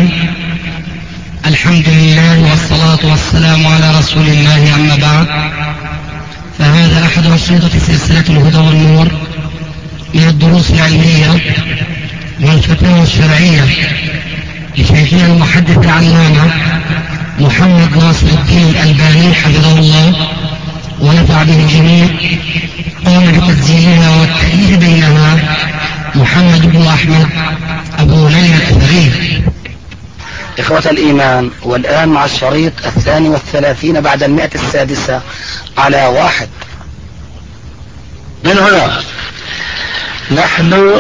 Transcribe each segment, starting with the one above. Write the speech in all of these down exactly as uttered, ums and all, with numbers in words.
الرحيم. الحمد لله والصلاة والسلام على رسول الله، أما بعد، فهذا أحد أنشطة سلسلة الهدى والنور من الدروس العلمية والفتاوى الشرعية لشيخنا المحدث العلامة محمد ناصر الدين الألباني حفظه الله ونفع به الجميع. قام بتسجيلها والتأليف بينها محمد بن أحمد أبو ليلى الأثري. إخوة الإيمان، والآن مع الشريط الثاني والثلاثين بعد المئة السادسة على واحد. من هنا نحن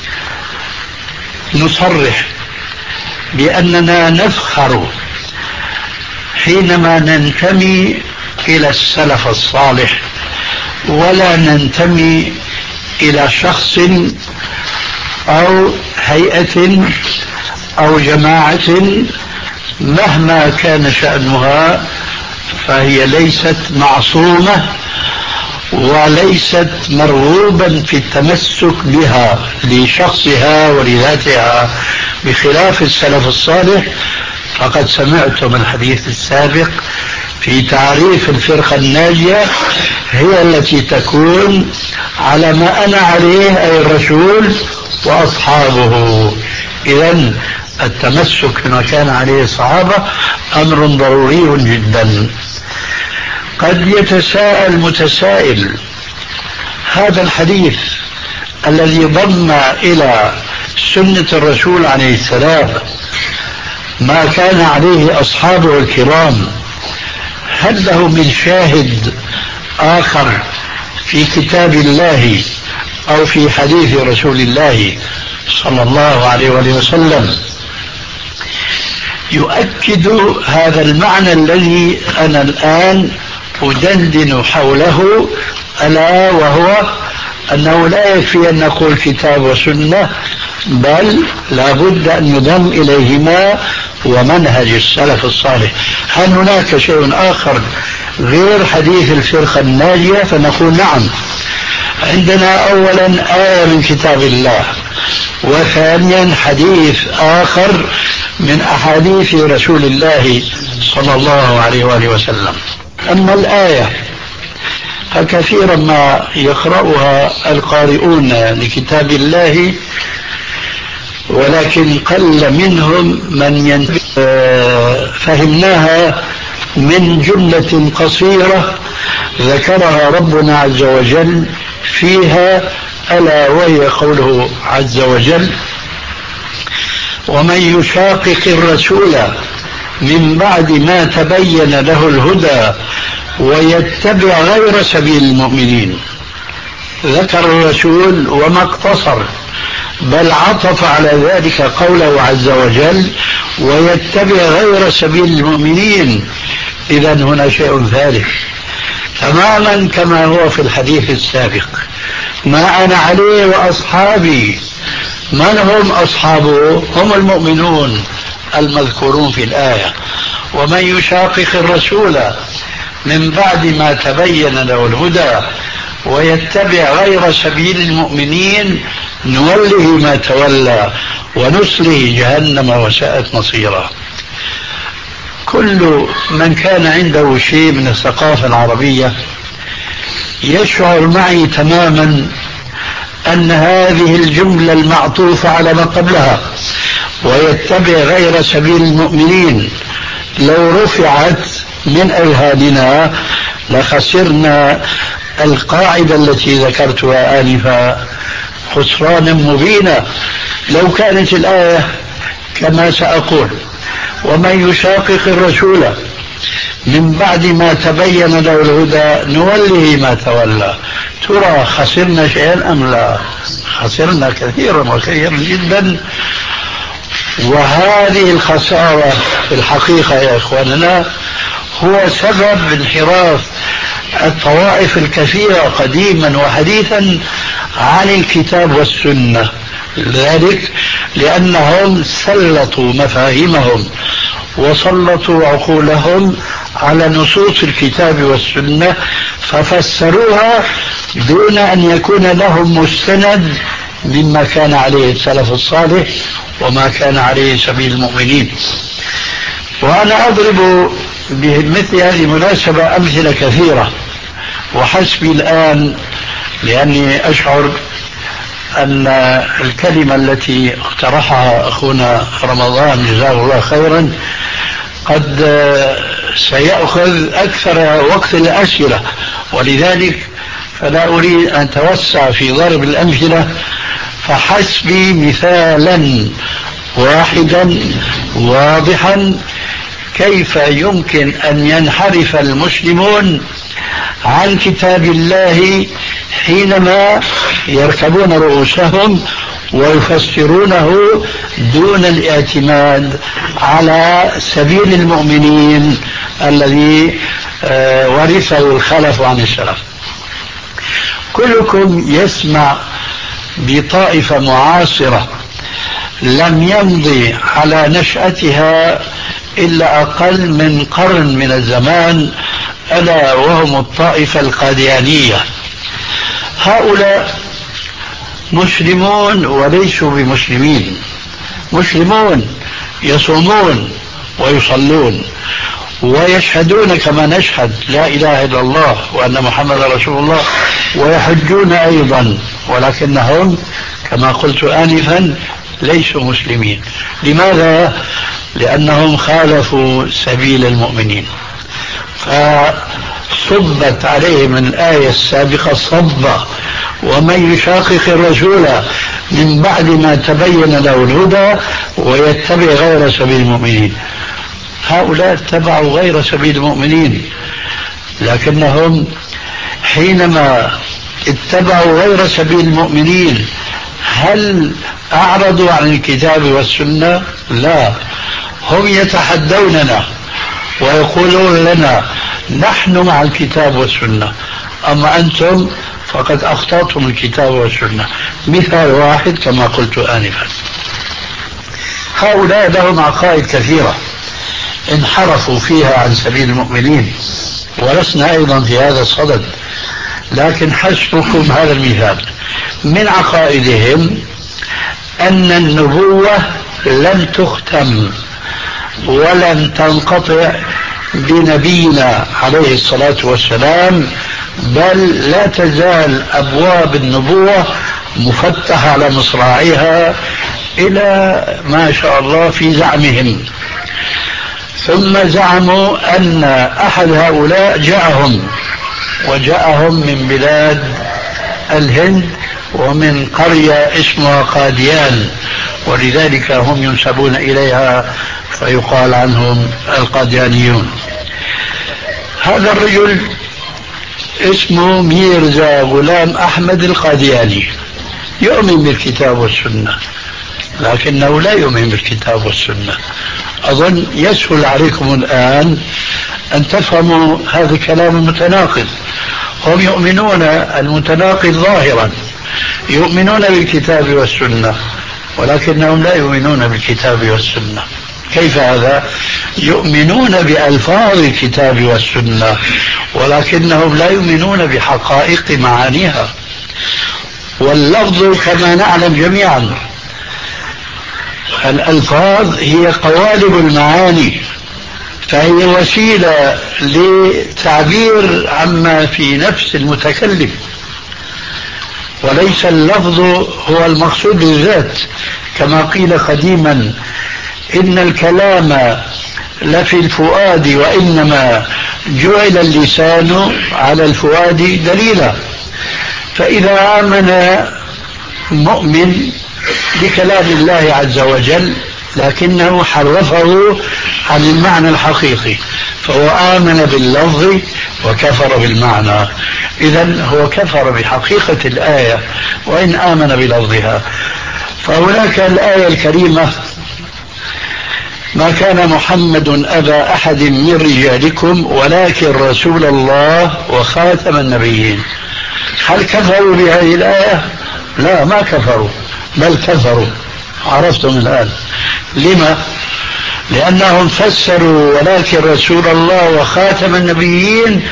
نصرح بأننا نفخر حينما ننتمي إلى السلف الصالح، ولا ننتمي إلى شخص أو هيئة أو جماعة مهما كان شأنها، فهي ليست معصومة وليست مرغوبا في التمسك بها لشخصها ولذاتها، بخلاف السلف الصالح. فقد سمعتم الحديث السابق في تعريف الفرقة الناجية، هي التي تكون على ما أنا عليه أي الرسول وأصحابه. إذن التمسك بما كان عليه الصحابة أمر ضروري جدا. قد يتساءل متسائل، هذا الحديث الذي ضم إلى سنة الرسول عليه السلام ما كان عليه أصحابه الكرام، هل له من شاهد آخر في كتاب الله أو في حديث رسول الله صلى الله عليه وآله وسلم يؤكد هذا المعنى الذي أنا الآن أدندن حوله، ألا وهو أنه لا يكفي أن نقول كتاب وسنة، بل لا بد أن يضم إليهما ومنهج السلف الصالح. هل هناك شيء آخر غير حديث الفرقة الناجية؟ فنقول نعم، عندنا أولا آية من كتاب الله، وثانيا حديث آخر من أحاديث رسول الله صلى الله عليه وآله وسلم. أما الآية فكثيرا ما يقرأها القارئون لكتاب الله، ولكن قل منهم من فهمناها من جملة قصيرة ذكرها ربنا عز وجل فيها، ألا وهي قوله عز وجل: ومن يشاقق الرسول من بعد ما تبين له الهدى ويتبع غير سبيل المؤمنين. ذكر الرسول وما اقتصر، بل عطف على ذلك قوله عز وجل: ويتبع غير سبيل المؤمنين. إذن هنا شيء ثالث تماما كما هو في الحديث السابق: ما أنا عليه وأصحابي. من هم أصحابه؟ هم المؤمنون المذكورون في الآية. ومن يشاقق الرسول من بعد ما تبين له الهدى ويتبع غير سبيل المؤمنين نوله ما تولى ونصله جهنم وساءت مصيرا. كل من كان عنده شيء من الثقافة العربية يشعر معي تماما أن هذه الجملة المعطوفة على ما قبلها ويتبع غير سبيل المؤمنين لو رفعت من أذهاننا لخسرنا القاعدة التي ذكرتها آنفا خسرانا مبينا. لو كانت الآية كما سأقول: ومن يشاقق الرسول من بعد ما تبين له الهدى نوله ما تولى، ترى خسرنا شيئا أم لا؟ خسرنا كثيرا وكثيرا جدا. وهذه الخسارة في الحقيقة يا إخواننا هو سبب انحراف الطوائف الكثيرة قديما وحديثا عن الكتاب والسنة. ذلك لأنهم سلطوا مفاهيمهم وسلطوا عقولهم على نصوص الكتاب والسنة، ففسروها دون أن يكون لهم مستند مما كان عليه السلف الصالح وما كان عليه سبيل المؤمنين. وأنا أضرب بمثل هذه المناسبة أمثلة كثيرة، وحسبي الآن لأني أشعر أن الكلمة التي اقترحها أخونا رمضان جزاه الله خيرا قد سيأخذ أكثر وقت الأسئلة، ولذلك فلا أريد أن أتوسع في ضرب الأمثلة، فحسبي مثالا واحدا واضحا كيف يمكن أن ينحرف المسلمون عن كتاب الله حينما يركبون رؤوسهم ويفسرونه دون الاعتماد على سبيل المؤمنين الذي ورثه الخلف عن السلف. كلكم يسمع بطائفة معاصرة لم يمضي على نشأتها إلا أقل من قرن من الزمان، ألا وهم الطائفة القاديانية. هؤلاء مسلمون وليسوا بمسلمين، مسلمون يصومون ويصلون ويشهدون كما نشهد لا إله إلا الله وأن محمد رسول الله، ويحجون أيضا، ولكنهم كما قلت آنفا ليسوا مسلمين. لماذا؟ لأنهم خالفوا سبيل المؤمنين، فصبت عليهم الآية السابقة صبة: ومن يشاقق الرسول من بعد ما تبين له الهدى ويتبع غير سبيل المؤمنين. هؤلاء اتبعوا غير سبيل المؤمنين، لكنهم حينما اتبعوا غير سبيل المؤمنين هل أعرضوا عن الكتاب والسنة؟ لا، هم يتحدوننا ويقولون لنا نحن مع الكتاب والسنة، أما أنتم فقد أخطأتم الكتاب والسنة. مثال واحد كما قلت آنفا، هؤلاء لهم عقائد كثيرة انحرفوا فيها عن سبيل المؤمنين، ولسنا أيضا في هذا الصدد، لكن حسبكم هذا المثال. من عقائدهم أن النبوة لن تختم ولن تنقطع بنبينا عليه الصلاة والسلام، بل لا تزال أبواب النبوة مفتحة على مصراعيها إلى ما شاء الله في زعمهم. ثم زعموا أن أحد هؤلاء جاءهم، وجاءهم من بلاد الهند ومن قرية اسمها قاديان، ولذلك هم ينسبون إليها فيقال عنهم القاديانيون. هذا الرجل اسمه ميرزا غلام أحمد القادياني، يؤمن بالكتاب والسنة، لكنه لا يؤمن بالكتاب والسنة. أظن يسهل عليكم الآن أن تفهموا هذا الكلام المتناقض. هم يؤمنون المتناقض ظاهرا، يؤمنون بالكتاب والسنة، ولكنهم لا يؤمنون بالكتاب والسنة. كيف هذا؟ يؤمنون بألفاظ الكتاب والسنة، ولكنهم لا يؤمنون بحقائق معانيها. واللفظ كما نعلم جميعا الألفاظ هي قوالب المعاني، فهي وسيلة لتعبير عما في نفس المتكلم، وليس اللفظ هو المقصود بالذات. كما قيل قديما: إن الكلام لفي الفؤاد وإنما جعل اللسان على الفؤاد دليلا. فإذا آمن مؤمن بكلام الله عز وجل لكنه حرفه عن المعنى الحقيقي، فهو آمن باللفظ وكفر بالمعنى، إذن هو كفر بحقيقة الآية وإن آمن بلفظها. فهناك الآية الكريمة: ما كان محمد أبا أحد من رجالكم ولكن رسول الله وخاتم النبيين. هل كفروا بهذه الآية؟ لا، ما كفروا، بل كفروا. عرفتم الآن لما؟ لأنهم فسروا ولكن رسول الله وخاتم النبيين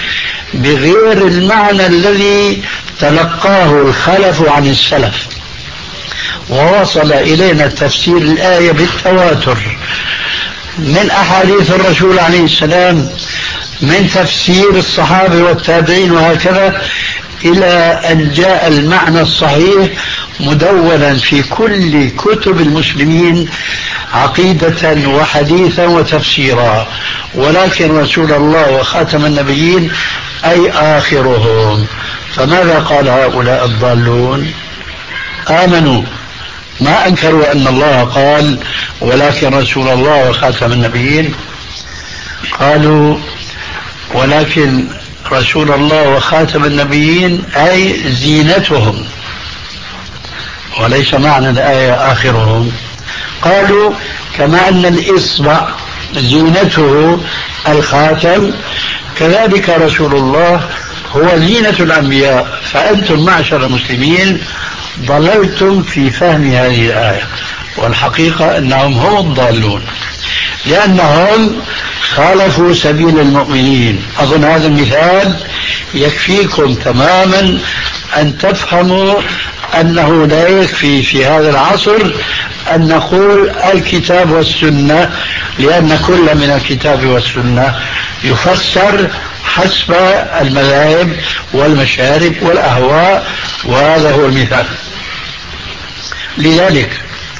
بغير المعنى الذي تلقاه الخلف عن السلف. ووصل إلينا تفسير الآية بالتواتر من أحاديث الرسول عليه السلام، من تفسير الصحابة والتابعين وهكذا، إلى أن جاء المعنى الصحيح مدونا في كل كتب المسلمين عقيدة وحديثا وتفسيرا. ولكن رسول الله وخاتم النبيين أي آخرهم. فماذا قال هؤلاء الضالون؟ آمنوا، ما أنكروا أن الله قال ولكن رسول الله وخاتم النبيين، قالوا ولكن رسول الله وخاتم النبيين أي زينتهم، وليس معنى الآية آخرهم. قالوا كما أن الإصبع زينته الخاتم، كذلك رسول الله هو زينة الأنبياء. فأنتم معشر المسلمين ضللتم في فهم هذه الآية، والحقيقة أنهم هم الضالون، لأنهم خالفوا سبيل المؤمنين. أظن هذا المثال يكفيكم تماما أن تفهموا أنه لا يكفي في هذا العصر أن نقول الكتاب والسنة، لأن كل من الكتاب والسنة يفسر حسب المذاهب والمشارب والأهواء، وهذا هو المثال. لذلك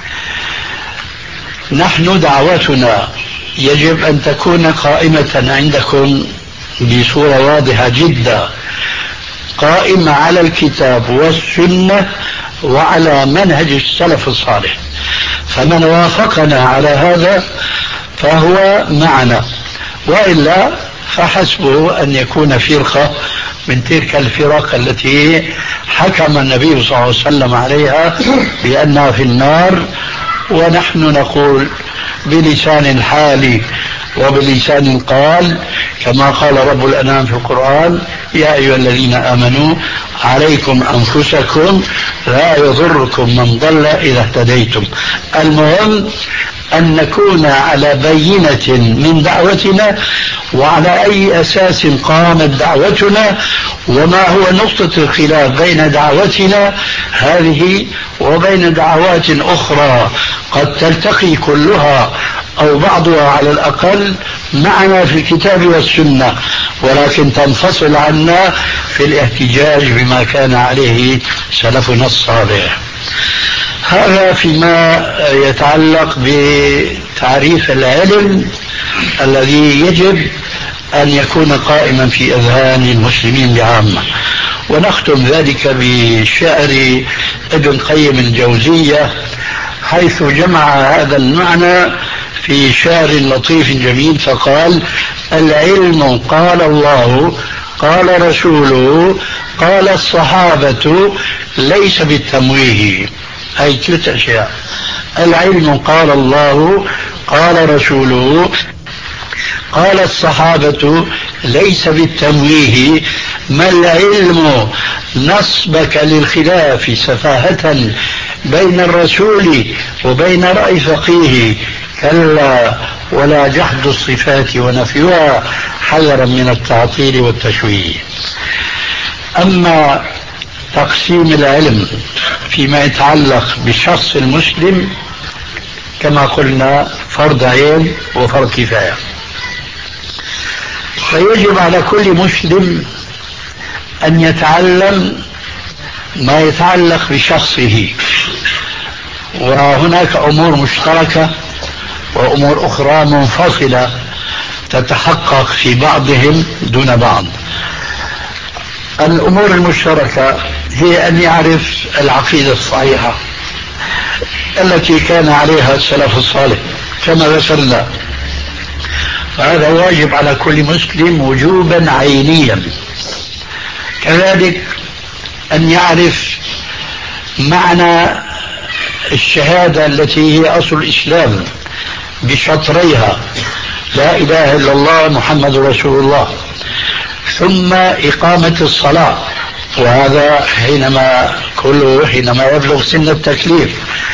نحن دعوتنا يجب أن تكون قائمة عندكم بصورة واضحة جدا، قائمة على الكتاب والسنة وعلى منهج السلف الصالح. فمن وافقنا على هذا فهو معنا، وإلا فحسبه أن يكون فرقة من تلك الفرق التي حكم النبي صلى الله عليه وسلم عليها بأنها في النار، ونحن نقول بلسان الحال وبلسان قال كما قال رب الأنام في القرآن: يا أيها الذين آمنوا عليكم أنفسكم لا يضركم من ضل إذا اهتديتم. المهم أن نكون على بينة من دعوتنا وعلى أي أساس قامت دعوتنا، وما هو نقطة الخلاف بين دعوتنا هذه وبين دعوات أخرى قد تلتقي كلها أو بعضها على الأقل معنا في الكتاب والسنة، ولكن تنفصل عنا في الاحتجاج بما كان عليه سلفنا الصالح. هذا فيما يتعلق بتعريف العلم الذي يجب أن يكون قائما في أذهان المسلمين بعامة. ونختم ذلك بشعر ابن قيم الجوزية، حيث جمع هذا المعنى في شعر لطيف جميل، فقال: العلم قال الله قال رسوله قال الصحابة ليس بالتمويه. أي ثلاث أشياء: العلم قال الله قال رسوله قال الصحابة ليس بالتمويه. ما العلم نصبك للخلاف سفاهة بين الرسول وبين رأي فقيه، كلا ولا جحد الصفات ونفيها حذرا من التعطيل والتشويه. أما تقسيم العلم فيما يتعلق بالشخص المسلم كما قلنا فرض عين وفرض كفاية، فيجب على كل مسلم أن يتعلم ما يتعلق بشخصه، وهناك أمور مشتركة وأمور أخرى منفصلة تتحقق في بعضهم دون بعض. الأمور المشتركة هي أن يعرف العقيدة الصحيحة التي كان عليها السلف الصالح كما ذكرنا، فهذا واجب على كل مسلم وجوبا عينيا. كذلك أن يعرف معنى الشهادة التي هي أصل الإسلام بشطريها: لا إله إلا الله محمد رسول الله، ثم إقامة الصلاة، وهذا حينما كله حينما يبلغ سن التكليف،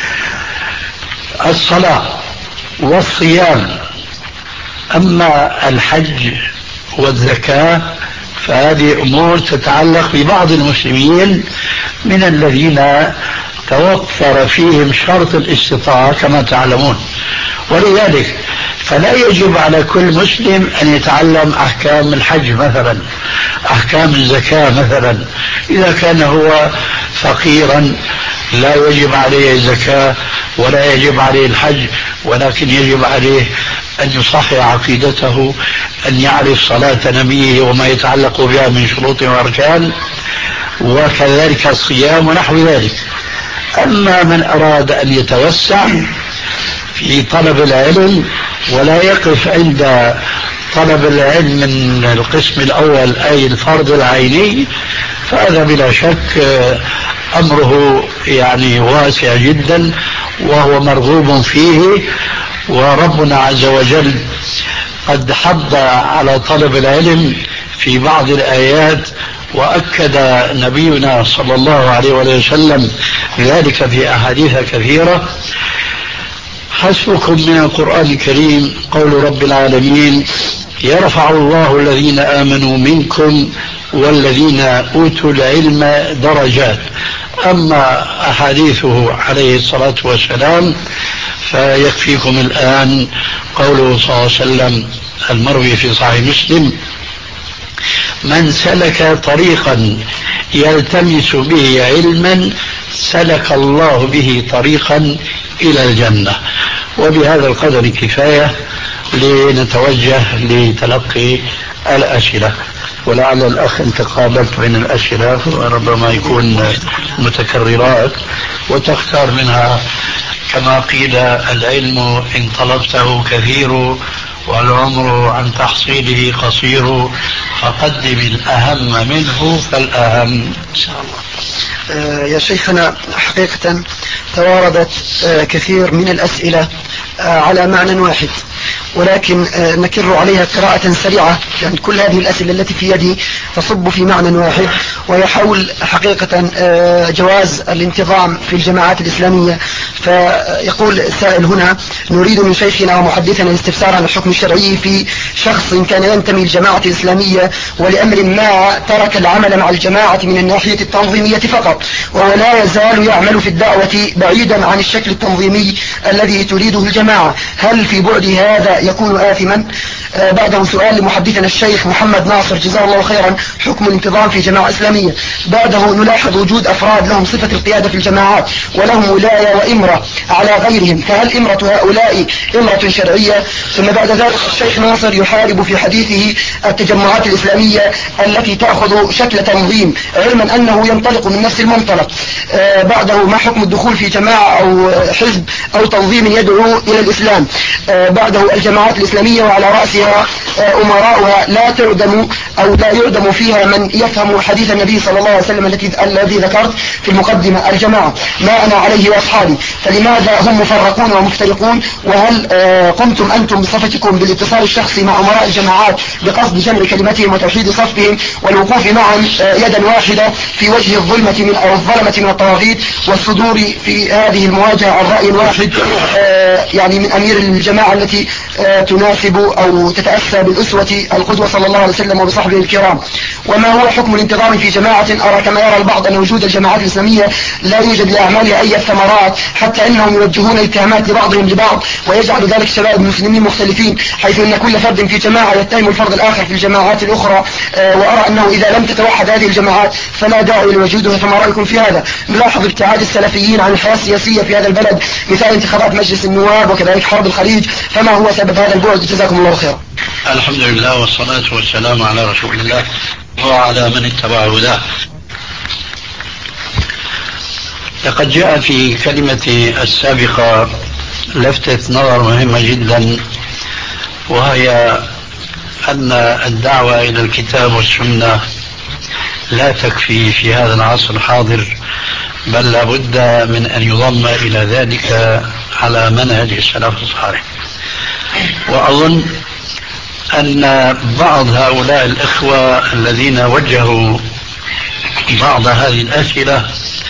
الصلاة والصيام. أما الحج والزكاة فهذه أمور تتعلق ببعض المسلمين من الذين توفر فيهم شرط الاستطاعة كما تعلمون. ولذلك فلا يجب على كل مسلم أن يتعلم أحكام الحج مثلا، أحكام الزكاة مثلا. إذا كان هو فقيرا لا يجب عليه الزكاة ولا يجب عليه الحج، ولكن يجب عليه أن يصحح عقيدته، أن يعرف صلاة نبيه وما يتعلق بها من شروط وأركان، وكذلك الصيام ونحو ذلك. أما من أراد أن يتوسع في طلب العلم ولا يقف عند طلب العلم من القسم الأول أي الفرض العيني، فهذا بلا شك أمره يعني واسع جدا وهو مرغوب فيه. وربنا عز وجل قد حض على طلب العلم في بعض الآيات، وأكد نبينا صلى الله عليه وسلم ذلك في أحاديث كثيرة. حسبكم من القرآن الكريم قول رب العالمين: يرفع الله الذين آمنوا منكم والذين أوتوا العلم درجات. أما أحاديثه عليه الصلاة والسلام فيكفيكم الآن قوله صلى الله عليه وسلم المروي في صحيح مسلم: من سلك طريقا يلتمس به علما سلك الله به طريقا إلى الجنة. وبهذا القدر كفاية لنتوجه لتلقي الأسئلة، ولعل الأخ انت قابلت بين الأسئلة وربما يكون متكررات وتختار منها. كما قيل: العلم إن طلبته كثير والعمر عن تحصيله قصير، فقدم الأهم منه فالأهم. إن شاء الله. آه يا شيخنا، حقيقة تواردت آه كثير من الأسئلة آه على معنى واحد، ولكن آه نكر عليها قراءة سريعة. يعني كل هذه الأسئلة التي في يدي تصب في معنى واحد، ويحول حقيقة آه جواز الانتظام في الجماعات الإسلامية. فيقول السائل هنا: نريد من شيخنا ومحدثنا الاستفسار عن الحكم الشرعي في شخص كان ينتمي للجماعة الإسلامية ولأمر ما ترك العمل مع الجماعة من الناحية التنظيمية فقط، وهو لا يزال يعمل في الدعوة بعيدا عن الشكل التنظيمي الذي تريده الجماعة. هل في بعد هذا يكون آثما؟ آه بعده سؤال لمحدثنا الشيخ محمد ناصر جزاه الله خيرا: حكم الانتظام في جماعة إسلامية. بعده نلاحظ وجود أفراد لهم صفة القيادة في الجماعات ولهم ولاية وإمرة على غيرهم، فهل إمرة هؤلاء إمرة شرعية؟ ثم بعد ذلك الشيخ ناصر يحارب في حديثه التجمعات الإسلامية التي تأخذ شكل تنظيم، علما أنه ينطلق من نفس المنطلق. آه بعده: ما حكم الدخول في جماعة أو حزب أو تنظيم يدعو إلى الإسلام؟ آه بعده: الجماعات الإسلامية وعلى رأسها آه أمراؤها لا تعدم أو لا يعدم فيها من يفهم حديث النبي صلى الله عليه وسلم الذي الذي ذكرت في المقدمة: الجماعة ما أنا عليه وأصحابي. فلماذا هم مفرقون ومفترقون؟ وهل آه قمتم أنتم بصفتكم بالاتصال الشخصي مع أمراء الجماعات بقصد جمع كلمتهم وتوحيد صفهم والوقوف معا آه يدا واحدة في وجه الظلمة من أو الظلمة من الطواغيت، والصدور في هذه المواجهة عن رأي واحد آه يعني من أمير الجماعة التي آه تناسب أو تتأسى بالأسوة القدوة صلى الله عليه وسلم وبصحبه الكرام؟ وما هو حكم الانتظام في جماعة أرى كما يرى البعض أن وجود الجماعات الإسلامية لا يوجد لأعمالها أي ثمرات، حتى أنهم يوجهون اتهامات لبعضهم لبعض، ويجعل ذلك شباب المسلمين مختلفين، حيث أن كل فرد في جماعة يتهم الفرد الآخر في الجماعات الأخرى. آه وأرى أنه إذا لم تتوحد هذه الجماعات فلا داعي لوجودها. فما رأيكم في هذا؟ نلاحظ ابتعاد السلفيين عن الحياة السياسية في هذا البلد، مثال انتخابات مجلس النواب وكذلك حرب الخليج، فما هو سبب هذا البعد؟ جزاكم الله خيرا. الحمد لله والصلاة والسلام على رسول الله وعلى من اتبع هداه. لقد جاء في كلمتي السابقة لفتة نظر مهمة جدا، وهي أن الدعوة إلى الكتاب والسنة لا تكفي في هذا العصر الحاضر، بل لابد من أن يضم إلى ذلك على منهج السلف الصالح. وأظن أن بعض هؤلاء الإخوة الذين وجهوا بعض هذه الأسئلة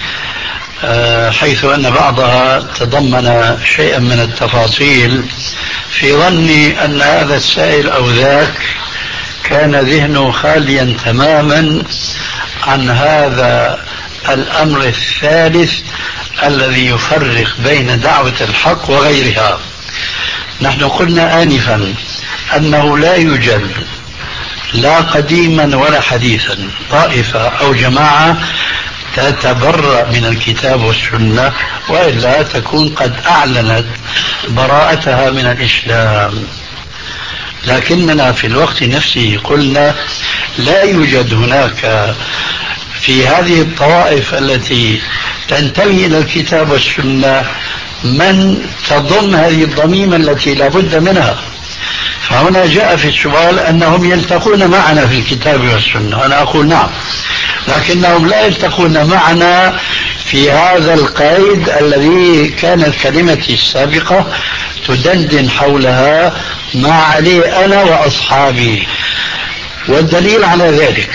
حيث أن بعضها تضمن شيئا من التفاصيل، في ظني أن هذا السائل أو ذاك كان ذهنه خاليا تماما عن هذا الأمر الثالث الذي يفرق بين دعوة الحق وغيرها. نحن قلنا آنفا أنه لا يوجد لا قديما ولا حديثا طائفة أو جماعة تتبرأ من الكتاب والسنة، وإلا تكون قد أعلنت براءتها من الإسلام. لكننا في الوقت نفسه قلنا لا يوجد هناك في هذه الطوائف التي تنتمي إلى الكتاب والسنة من تضم هذه الضميمة التي لا بد منها. فهنا جاء في السؤال أنهم يلتقون معنا في الكتاب والسنة، أنا أقول نعم، لكنهم لا يلتقون معنا في هذا القيد الذي كانت كلمتي السابقة تدندن حولها ما عليه أنا وأصحابي. والدليل على ذلك،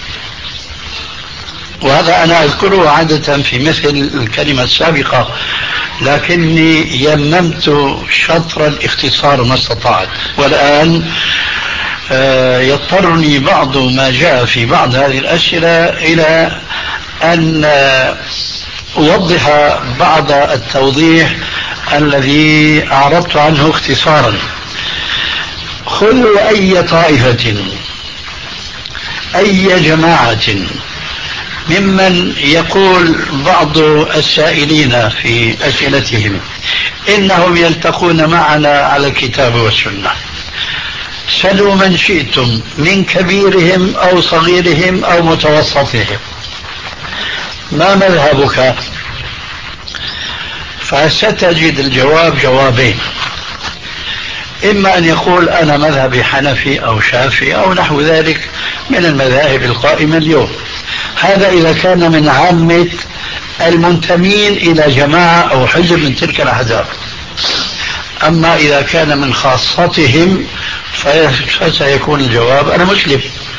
وهذا أنا أذكره عادة في مثل الكلمة السابقة، لكني يممت شطر الاختصار ما استطعت، والآن يضطرني بعض ما جاء في بعض هذه الأسئلة إلى أن أوضح بعض التوضيح الذي أعرضت عنه اختصارا. خذوا أي طائفة أي جماعة ممن يقول بعض السائلين في أسئلتهم إنهم يلتقون معنا على الكتاب والسنة، سلوا من شئتم من كبيرهم أو صغيرهم أو متوسطهم، ما مذهبك؟ فستجد الجواب جوابين، إما أن يقول أنا مذهبي حنفي أو شافعي أو نحو ذلك من المذاهب القائمة اليوم. هذا إذا كان من عامة المنتمين إلى جماعة أو حزب من تلك الأحزاب. أما إذا كان من خاصتهم فسيكون الجواب أنا مسلم.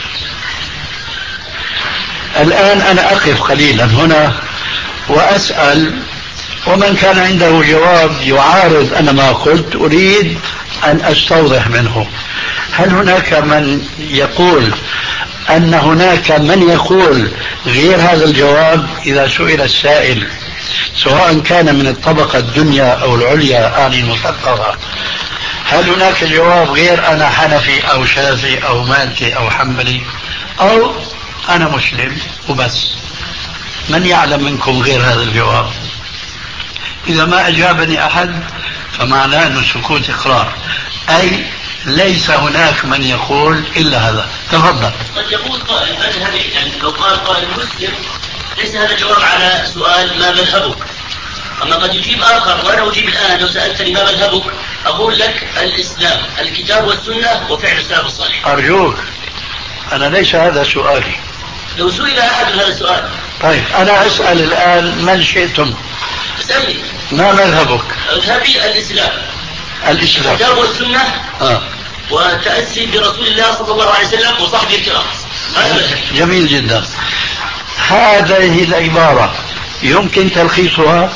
الآن أنا أقف قليلا هنا وأسأل، ومن كان عنده جواب يعارض أنا ما قلت أريد أن أستوضح منه. هل هناك من يقول أن هناك من يقول غير هذا الجواب إذا سئل السائل، سواء كان من الطبقة الدنيا أو العليا أعني المثقفة، هل هناك جواب غير أنا حنفي أو شافعي أو مالكي أو حنبلي أو أنا مسلم وبس؟ من يعلم منكم غير هذا الجواب؟ إذا ما أجابني أحد فمعناه أن السكوت إقرار، أي ليس هناك من يقول إلا هذا. تفضل. قد يقول قائل مذهبي، يعني لو قال قائل مسلم ليس هذا جواب على سؤال ما مذهبك، أما قد يجيب آخر، وأنا أجيب الآن لو سألتني ما مذهبك أقول لك الإسلام، الكتاب والسنة وفعل السلف الصالح. أرجوك، أنا ليس هذا سؤالي. لو سئل أحد هذا السؤال. طيب أنا أسأل الآن من شئتم. اسألني. ما مذهبك؟ مذهبي الإسلام. الإسلام. الكتاب والسنة. آه. وتأسي برسول الله صلى الله عليه وسلم وصحبه الكرام. جميل جدا. هذه العبارة يمكن تلخيصها؟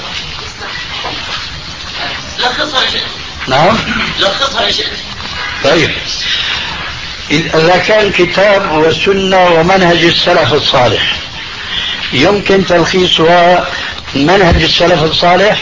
لخصها إن شئت. نعم. لخصها إن شئت. طيب إذا كان كتاب وسنة ومنهج السلف الصالح يمكن تلخيصها منهج السلف الصالح؟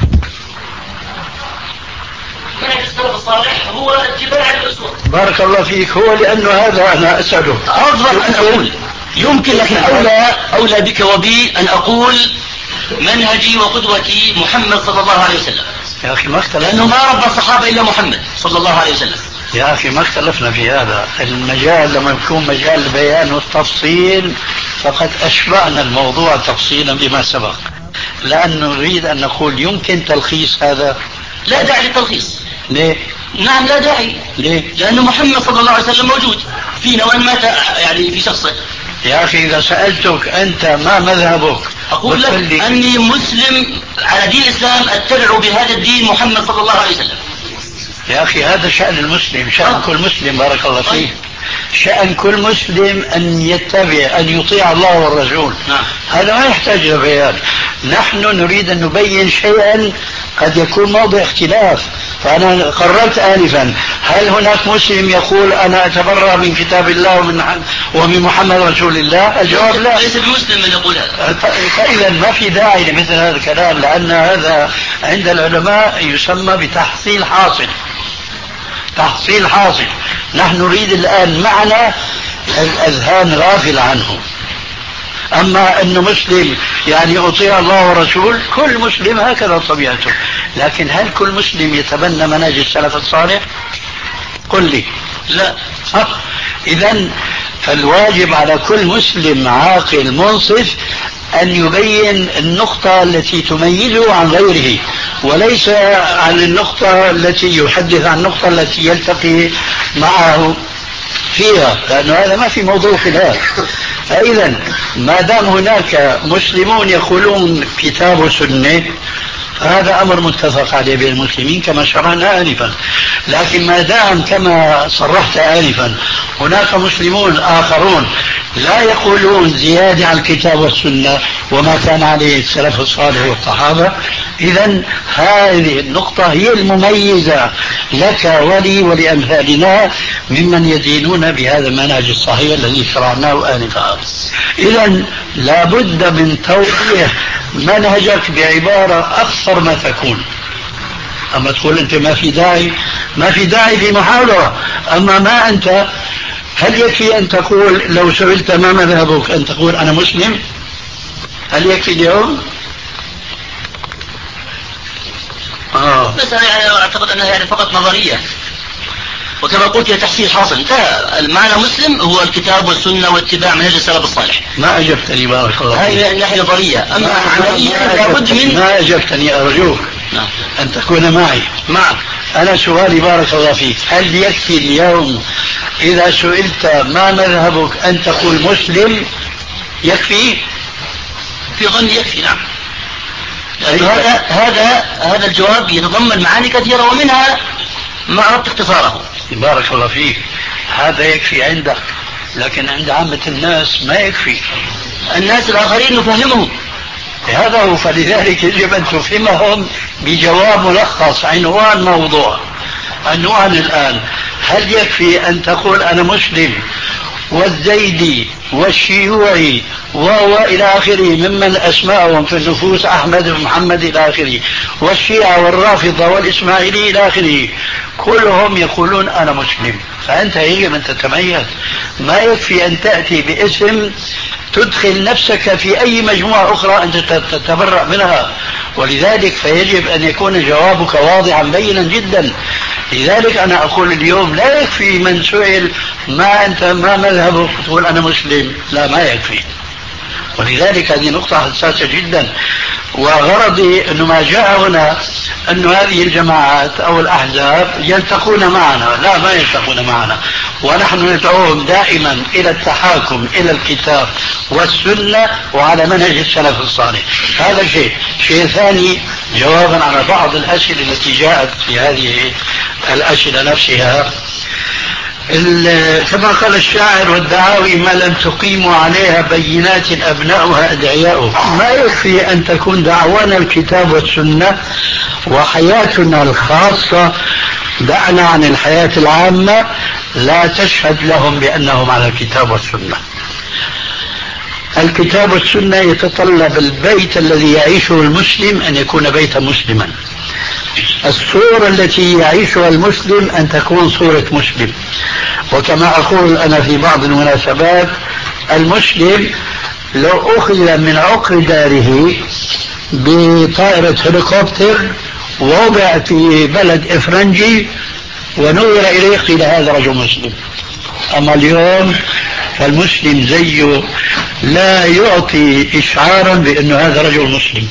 منهج السلف الصالح هو اتباع الأسوة. بارك الله فيك. هو لأنه هذا أنا أسأله. أفضل أن أقول يمكن، لكن أولى أولى بك وبي أن أقول منهجي وقدوتي محمد صلى الله عليه وسلم. يا أخي ما اختلفنا، لأنه ما ربى الصحابة إلا محمد صلى الله عليه وسلم. يا أخي ما اختلفنا في هذا. المجال لما يكون مجال البيان والتفصيل فقد أشبعنا الموضوع تفصيلا بما سبق، لأن نريد أن نقول يمكن تلخيص هذا. لا داعي للتلخيص. ليه؟ نعم لا داعي. ليه؟ لأن محمد صلى الله عليه وسلم موجود فينا وإن مات يعني في شخصه. يا أخي إذا سألتك أنت ما مذهبك أقول لك أني مسلم على دين الإسلام أتبع بهذا الدين محمد صلى الله عليه وسلم. يا أخي هذا شأن المسلم، شأن آه. كل مسلم بارك الله فيه. شأن كل مسلم أن يتبع أن يطيع الله والرسول. نعم. هذا ما يحتاج لبيان. نحن نريد أن نبين شيئا قد يكون موضع اختلاف، فأنا قررت آنفا هل هناك مسلم يقول أنا أتبرأ من كتاب الله ومن, ومن محمد رسول الله؟ الجواب لا. ليس بمسلم من يقول هذا. فإذا ما في داعي لمثل هذا الكلام، لأن هذا عند العلماء يسمى بتحصيل حاصل. تحصيل حاصل. نحن نريد الآن معنى الأذهان غافلة عنه. أما أنه مسلم يعني أطيع الله ورسول، كل مسلم هكذا طبيعته. لكن هل كل مسلم يتبنى منهج السلف الصالح؟ قل لي. لا. إذن فالواجب على كل مسلم عاقل منصف أن يبين النقطة التي تميزه عن غيره، وليس عن النقطة التي يحدث عن النقطة التي يلتقي معه فيها، لأنه هذا ما في موضوع خلاف. فإذا ما دام هناك مسلمون يقولون كتاب وسنة، هذا أمر متفق عليه بين المسلمين كما شرعنا آنفا. لكن ما دام كما صرحت آنفا هناك مسلمون آخرون لا يقولون زيادة على الكتاب والسنة وما كان عليه السلف الصالح والصحابة، إذن هذه النقطة هي المميزة لك ولي ولأمثالنا ممن يدينون بهذا المنهج الصحيح الذي شرعناه آنفا. إذن لابد من توضيح منهجك بعبارة أقصر ما تكون. أما تقول أنت ما في داعي، ما في داعي في محاولة. أما ما أنت، هل يكفي أن تقول لو سئلت ما مذهبك أن تقول أنا مسلم؟ هل يكفي اليوم؟ آه. بس أنا يعني أعتقد أنها يعني فقط نظرية، وكما قلت هي تحصيل حاصل. انتهى. المعنى مسلم هو الكتاب والسنة واتباع منهج السلف الصالح. ما أجبتني بارك الله فيك. هذه ناحية نظرية. أما عملية لابد من ما أجبتني أرجوك نعم. أن تكون معي. معك. أنا سؤالي بارك الله فيك، هل يكفي اليوم إذا سئلت ما مذهبك أن تقول مسلم؟ يكفي؟ في ظني يكفي. نعم. هذا هذا هذا الجواب يتضمن معاني كثيرة، ومنها ما أردت اختصاره. بارك الله فيك. هذا يكفي عندك، لكن عند عامة الناس ما يكفي. الناس الآخرين نفهمهم. هذا هو. فلذلك يجب أن تفهمهم بجواب ملخص عنوان موضوع. عنوان الآن، هل يكفي أن تقول أنا مسلم والزيدي والشيوعي وإلى آخره ممن أسماءهم في النفوس أحمد ومحمد إلى آخره، والشيعة والرافضة والإسماعيلي إلى آخره، كلهم يقولون أنا مسلم؟ فأنت يجب أن تتميز. ما يكفي أن تأتي باسم تدخل نفسك في أي مجموعة أخرى أنت تتبرأ منها. ولذلك فيجب أن يكون جوابك واضحا بينا جدا. لذلك أنا أقول اليوم لا يكفي من سئل ما أنت ما مذهبك تقول أنا مسلم، لا ما يكفي. ولذلك هذه نقطة حساسة جدا. وغرضي أنه ما جاء هنا أن هذه الجماعات أو الأحزاب يلتقون معنا، لا ما يلتقون معنا، ونحن ندعوهم دائما إلى التحاكم إلى الكتاب والسنة وعلى منهج السلف الصالح. هذا شيء. شيء ثاني، جوابا على بعض الأسئلة التي جاءت في هذه الأسئلة نفسها، كما قال الشاعر والدعاوي ما لم تقيموا عليها بينات أبناؤها أدعياؤه. ما يكفي أن تكون دعوانا الكتاب والسنة وحياتنا الخاصة، دعنا عن الحياة العامة، لا تشهد لهم بأنهم على الكتاب والسنة. الكتاب والسنة يتطلب البيت الذي يعيشه المسلم أن يكون بيتا مسلما. الصورة التي يعيشها المسلم أن تكون صورة مسلم. وكما أقول أنا في بعض المناسبات، المسلم لو أخذ من عقر داره بطائرة هليكوبتر ووضع في بلد إفرنجي ونظر إليه قيل هذا رجل مسلم. أما اليوم فالمسلم زيه لا يعطي إشعارا بأنه هذا رجل مسلم،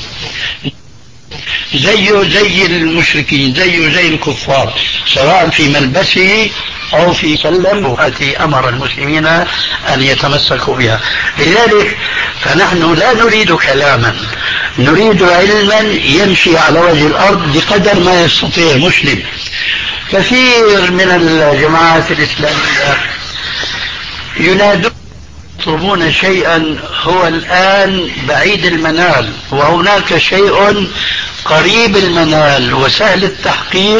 زيه زي المشركين، زيه زي الكفار، سواء في ملبسه أو في سلم التي أمر المسلمين أن يتمسكوا بها. لذلك فنحن لا نريد كلاما، نريد علما يمشي على وجه الأرض بقدر ما يستطيع مسلم. كثير من الجماعات الإسلامية ينادون يطلبون شيئا هو الآن بعيد المنال، وهناك شيء قريب المنال وسهل التحقيق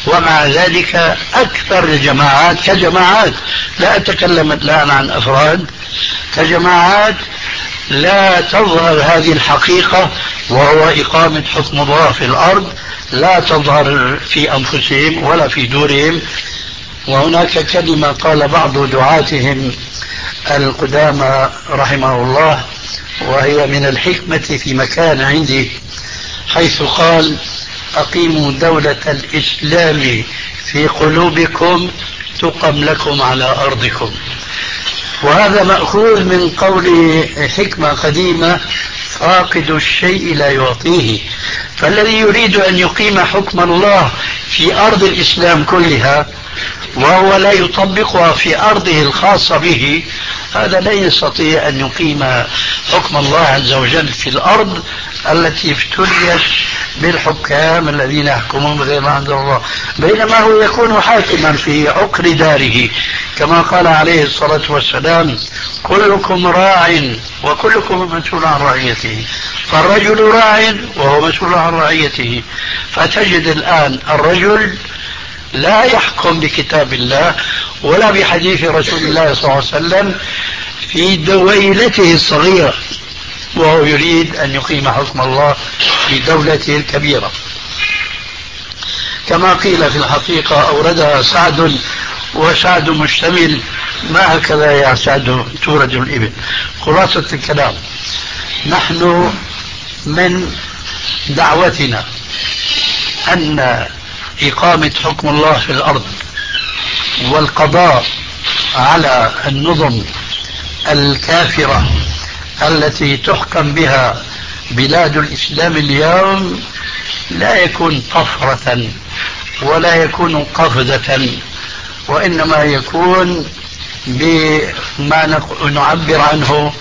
ومع ذلك أكثر الجماعات كجماعات، لا أتكلم الآن عن أفراد، كجماعات لا تظهر هذه الحقيقة، وهو إقامة حكم الله في الأرض، لا تظهر في أنفسهم ولا في دورهم. وهناك كلمة قال بعض دعاتهم القدامى رحمه الله، وهي من الحكمة في مكان عندي، حيث قال: أقيموا دولة الإسلام في قلوبكم تقم لكم على أرضكم. وهذا مأخوذ من قول حكمة قديمة: فاقد الشيء لا يعطيه. فالذي يريد أن يقيم حكم الله في أرض الإسلام كلها وهو لا يطبقها في أرضه الخاصة به، هذا لا يستطيع أن يقيم حكم الله عز وجل في الأرض التي ابتليت بالحكام الذين يحكمون بغير ما أنزل الله، بينما هو يكون حاكما في عقر داره، كما قال عليه الصلاة والسلام: كلكم راع وكلكم مسؤول عن رعيته. فالرجل راع وهو مسؤول عن رعيته. فتجد الآن الرجل لا يحكم بكتاب الله ولا بحديث رسول الله صلى الله عليه وسلم في دويلته الصغيرة، وهو يريد أن يقيم حكم الله في دولته الكبيرة. كما قيل في الحقيقة أوردها سعد، وسعد مشتمل، ما هكذا يا سعد تورد الإبل. خلاصة الكلام: نحن من دعوتنا أن إقامة حكم الله في الأرض والقضاء على النظم الكافرة التي تحكم بها بلاد الإسلام اليوم لا يكون طفرة ولا يكون قفزة، وإنما يكون بما نعبر عنه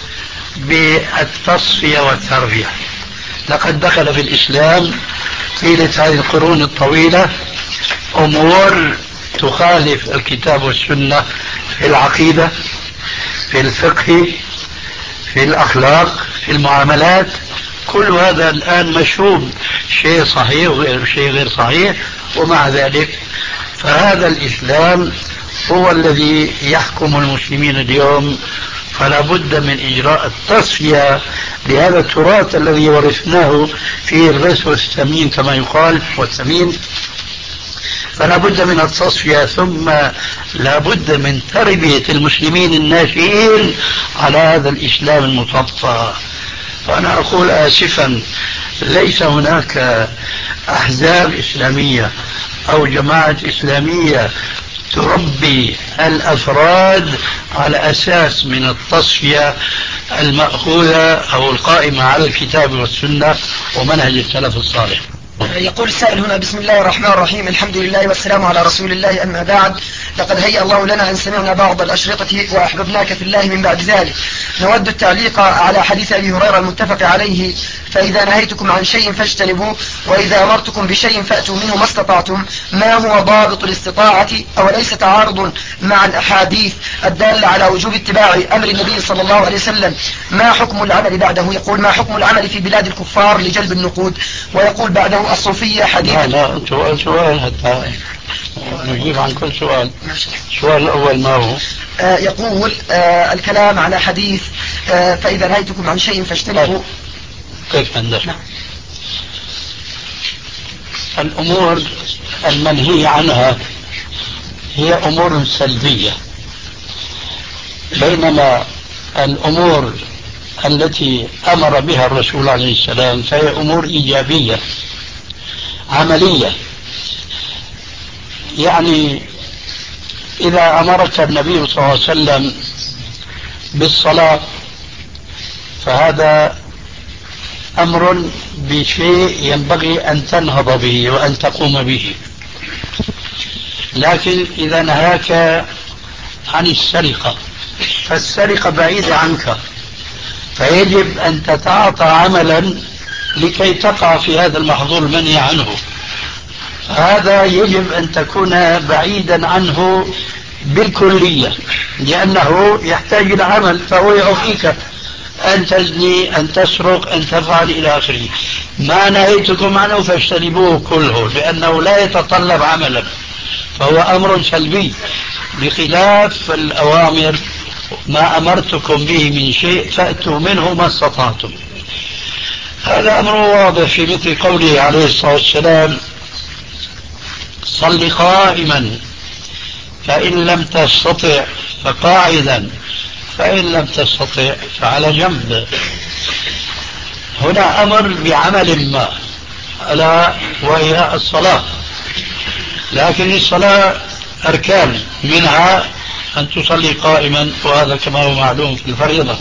بالتصفية والتربية. لقد دخل في الإسلام طيلة هذه القرون الطويلة أمور تخالف الكتاب والسنة في العقيدة، في الفقه، في الأخلاق، في المعاملات. كل هذا الآن مشوب، شيء صحيح وشيء غير صحيح. ومع ذلك فهذا الإسلام هو الذي يحكم المسلمين اليوم. فلا بد من إجراء التصفية لهذا التراث الذي ورثناه فيه الرث والثمين كما يقال، والثمين. فلا بد من التصفية، ثم لا بد من تربية المسلمين الناشئين على هذا الإسلام المطبع. فأنا أقول آسفا، ليس هناك أحزاب إسلامية أو جماعة إسلامية تربي الأفراد على أساس من التصفية المأخوذة أو القائمة على الكتاب والسنة ومنهج السلف الصالح. يقول السائل هنا: بسم الله الرحمن الرحيم، الحمد لله والسلام على رسول الله، أما بعد، لقد هيأ الله لنا أن سمعنا بعض الأشرطة وأحببناك في الله من بعد ذلك. نود التعليق على حديث أبي هريرة المتفق عليه: فإذا نهيتكم عن شيء فاجتنبوه، وإذا أمرتكم بشيء فأتوا منه ما استطعتم. ما هو ضابط الاستطاعة؟ أوليس تعارض مع الأحاديث الدالة على وجوب اتباع أمر النبي صلى الله عليه وسلم؟ ما حكم العمل بعده؟ يقول: ما حكم العمل في بلاد الكفار لجلب النقود؟ ويقول بعده: الصوفية حديث. لا لا سؤال سؤال حتى نجيب عن كل سؤال. السؤال الأول ما هو؟ آه يقول آه الكلام على حديث آه فإذا نهيتكم عن شيء فاجتنبوه. كيف عندك؟ نعم. الأمور المنهي عنها هي أمور سلبية، بينما الأمور التي أمر بها الرسول عليه السلام فهي أمور إيجابية عملية. يعني إذا أمرك النبي صلى الله عليه وسلم بالصلاة فهذا أمر بشيء ينبغي أن تنهض به وأن تقوم به. لكن إذا نهاك عن السرقة فالسرقة بعيدة عنك، فيجب أن تتعاطى عملا لكي تقع في هذا المحظور المنهي عنه. هذا يجب أن تكون بعيدا عنه بالكلية، لأنه يحتاج إلى عمل، فهو يعطيك أن تزني، أن تسرق، أن تفعل إلى آخره. ما نهيتكم عنه فاجتنبوه كله، لأنه لا يتطلب عملا، فهو أمر سلبي، بخلاف الأوامر ما أمرتكم به من شيء فأتوا منه ما استطعتم. هذا أمر واضح في مثل قوله عليه الصلاة والسلام: صل قائما، فإن لم تستطع فقاعدا، فإن لم تستطع فعلى جنب. هنا أمر بعمل ما، ألا وهي الصلاة، لكن الصلاة أركان، منها أن تصلي قائما، وهذا كما هو معلوم في الفريضة.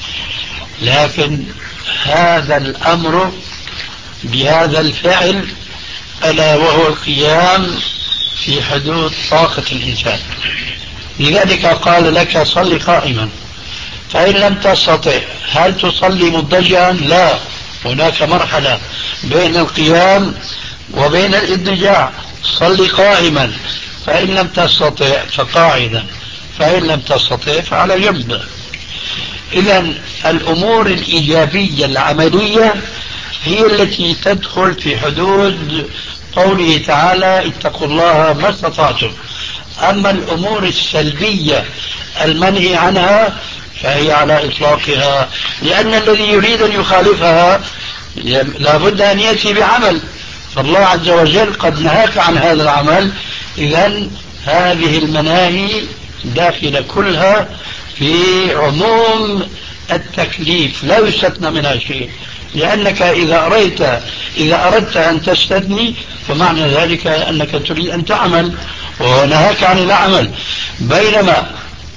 لكن هذا الأمر بهذا الفعل ألا وهو القيام في حدود طاقة الإنسان، لذلك قال لك صل قائما. فإن لم تستطع هل تصلي مضطجعا؟ لا، هناك مرحلة بين القيام وبين الإضطجاع. صل قائما، فإن لم تستطع فقاعدا، فإن لم تستطع فعلى جنب. إذن الأمور الإيجابية العملية هي التي تدخل في حدود قوله تعالى: اتقوا الله ما استطعتم. أما الأمور السلبية المنهي عنها فهي على إطلاقها، لأن الذي يريد أن يخالفها لابد أن يأتي بعمل، فالله عز وجل قد نهاك عن هذا العمل. إذن هذه المناهي داخلة كلها في عموم التكليف، لا يستثنى منها شيء، لأنك إذا أردت إذا أردت أن تستثني فمعنى ذلك أنك تريد أن تعمل، ونهاك عن العمل. بينما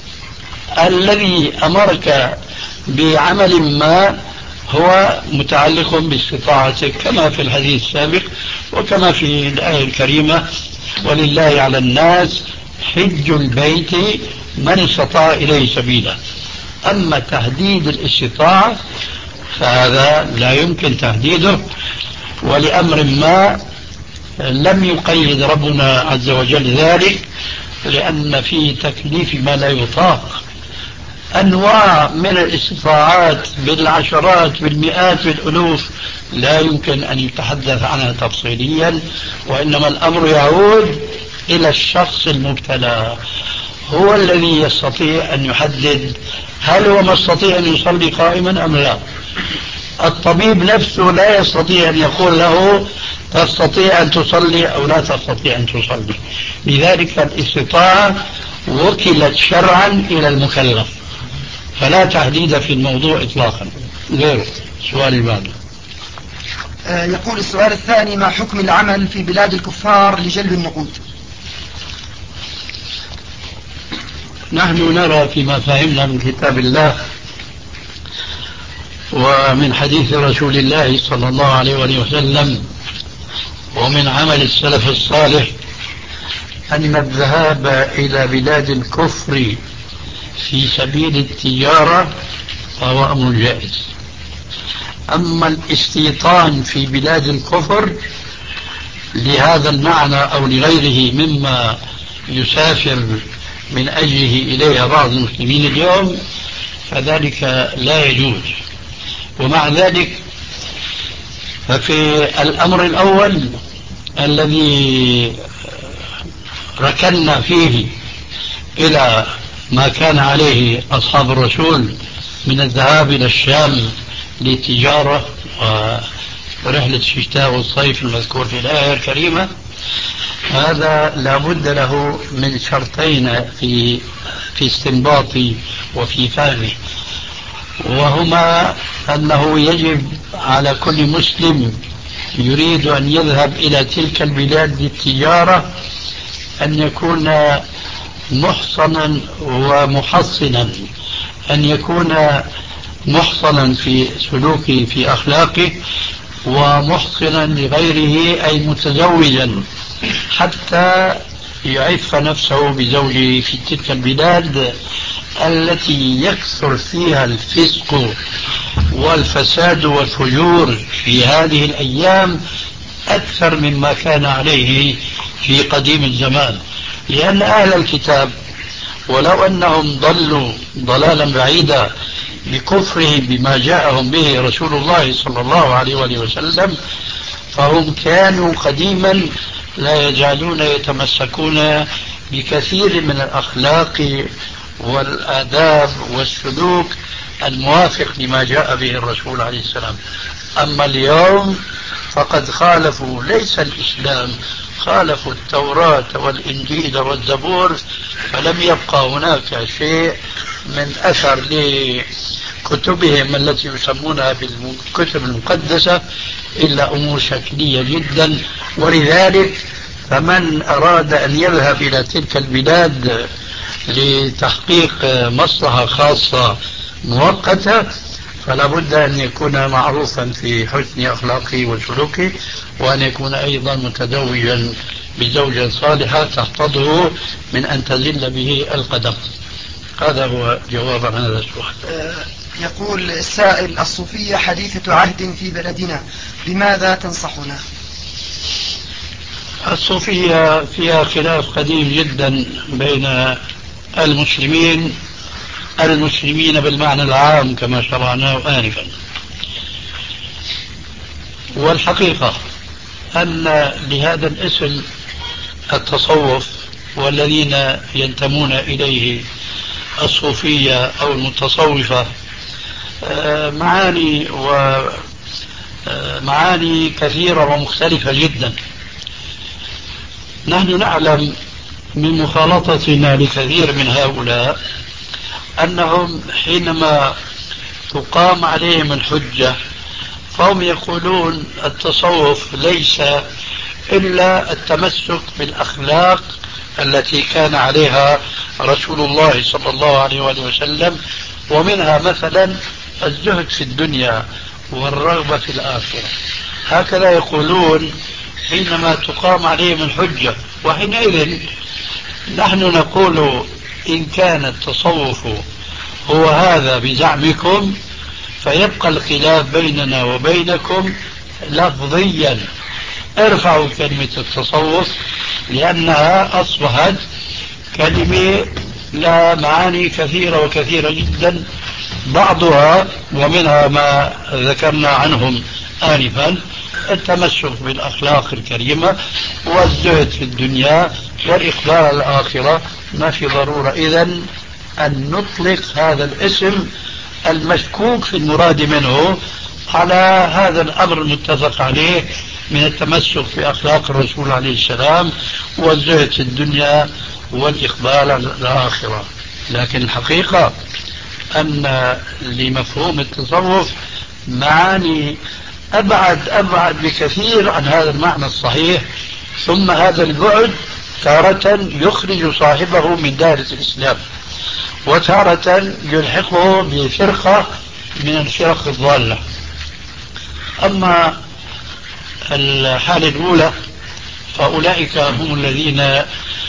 الذي أمرك بعمل ما هو متعلق باستطاعتك، كما في الحديث السابق وكما في الآية الكريمة: ولله على الناس حج البيت من استطاع إليه سبيلا. أما تهديد الاستطاعة فهذا لا يمكن تهديده، ولأمر ما لم يقيد ربنا عز وجل ذلك، لأن في تكليف ما لا يطاق أنواع من الاستطاعات بالعشرات بالمئات بالألوف لا يمكن أن يتحدث عنها تفصيليا، وإنما الأمر يعود إلى الشخص المبتلى، هو الذي يستطيع أن يحدد هل هو مستطيع أن يصلي قائما أم لا. الطبيب نفسه لا يستطيع أن يقول له تستطيع أن تصلي أو لا تستطيع أن تصلي. لذلك الاستطاعة وكلت شرعا إلى المكلف، فلا تحديد في الموضوع إطلاقا. غير سؤال بعد. يقول السؤال الثاني: ما حكم العمل في بلاد الكفار لجلب النقود؟ نحن نرى فيما فهمنا من كتاب الله ومن حديث رسول الله صلى الله عليه وسلم ومن عمل السلف الصالح أن الذهاب إلى بلاد الكفر في سبيل التجارة فهو أمر جائز. أما الاستيطان في بلاد الكفر لهذا المعنى أو لغيره مما يسافر من أجله إليها بعض المسلمين اليوم فذلك لا يجوز. ومع ذلك ففي الأمر الأول الذي ركنا فيه إلى ما كان عليه أصحاب الرسول من الذهاب إلى الشام للتجارة ورحلة الشتاء والصيف المذكور في الآية الكريمة، هذا لابد له من شرطين في في استنباطه وفي فهمه، وهما أنه يجب على كل مسلم يريد أن يذهب إلى تلك البلاد للتجارة أن يكون محصنا ومحصنا، أن يكون محصنا في سلوكه في أخلاقه ومحصنا لغيره أي متزوجا حتى يعف نفسه بزوجه في تلك البلاد التي يكثر فيها الفسق والفساد والفجور في هذه الأيام أكثر مما كان عليه في قديم الزمان. لأن أهل الكتاب ولو أنهم ضلوا ضلالا بعيدا بكفره بما جاءهم به رسول الله صلى الله عليه وآله وسلم، فهم كانوا قديما لا يزالون يتمسكون بكثير من الأخلاق والآداب والسلوك الموافق لما جاء به الرسول عليه السلام. أما اليوم فقد خالفوا ليس الإسلام، خالفوا التوراة والإنجيل والزبور، فلم يبقى هناك شيء من أثر لكتبهم التي يسمونها بالكتب المقدسة إلا أمور شكلية جدا. ولذلك فمن أراد أن يذهب إلى تلك البلاد لتحقيق مصلحة خاصة مؤقتة فلا بد أن يكون معروفا في حسن أخلاقه وسلوكه، وأن يكون أيضا متزوجا بزوجة صالحة تحفظه من أن تزل به القدم. هذا هو جواب عن هذا السؤال. يقول السائل: الصوفية حديثة عهد في بلدنا، بماذا تنصحنا؟ الصوفية فيها خلاف قديم جدا بين المسلمين المسلمين بالمعنى العام كما شرعناه آنفا. والحقيقة أن لهذا الاسم التصوف والذين ينتمون إليه الصوفية أو المتصوفة معاني ومعاني كثيرة ومختلفة جدا. نحن نعلم من مخالطتنا لكثير من هؤلاء أنهم حينما تقام عليهم الحجة فهم يقولون التصوف ليس إلا التمسك بالأخلاق التي كان عليها رسول الله صلى الله عليه وآله وسلم، ومنها مثلا الزهد في الدنيا والرغبة في الآخرة. هكذا يقولون حينما تقام عليهم الحجة. وحينئذ نحن نقول إن كان التصوف هو هذا بزعمكم فيبقى الخلاف بيننا وبينكم لفظيا. ارفعوا كلمة التصوف لأنها أصبحت كلمة لها معاني كثيرة وكثيرة جدا، بعضها ومنها ما ذكرنا عنهم آنفا: التمسك بالأخلاق الكريمة والزهد في الدنيا والإقبال على الآخرة. ما في ضرورة إذن أن نطلق هذا الاسم المشكوك في المراد منه على هذا الأمر المتفق عليه من التمسك بأخلاق الرسول عليه السلام والزهد في الدنيا والإقبال على الآخرة. لكن الحقيقة أن لمفهوم التصوف معاني أبعد أبعد بكثير عن هذا المعنى الصحيح، ثم هذا البعد تارة يخرج صاحبه من دائرة الإسلام، وتارة يلحقه بفرقة من الفرق الضالة. أما الحالة الأولى فأولئك هم الذين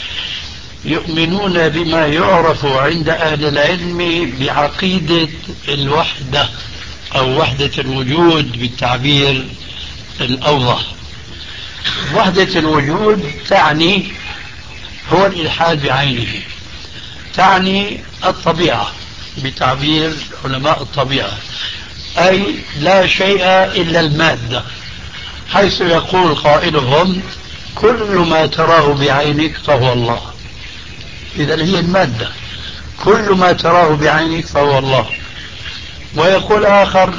يؤمنون بما يعرف عند أهل العلم بعقيدة الوحدة أو وحدة الوجود بالتعبير الأوضح. وحدة الوجود تعني هو الإلحاد بعينه، تعني الطبيعة بتعبير علماء الطبيعة، أي لا شيء إلا المادة، حيث يقول قائلهم: كل ما تراه بعينك فهو الله. إذا هي المادة، كل ما تراه بعينك فهو الله. ويقول آخر: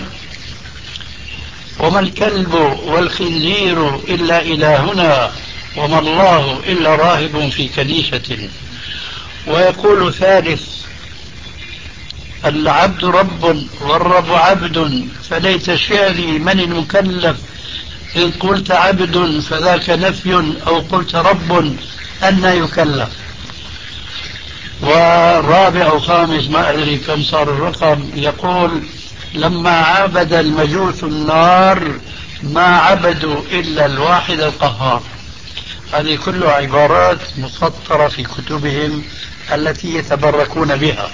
وما الكلب والخنزير إلا إلهنا وما الله إلا راهب في كنيسة. ويقول ثالث: العبد رب والرب عبد، فليت شعري من المكلف، إن قلت عبد فذاك نفي أو قلت رب أن يكلف. والرابع وخامس ما أدري كم صار الرقم يقول: لما عبد المجوس النار ما عبدوا إلا الواحد القهار. هذه كلها عبارات مسطرة في كتبهم التي يتبركون بها.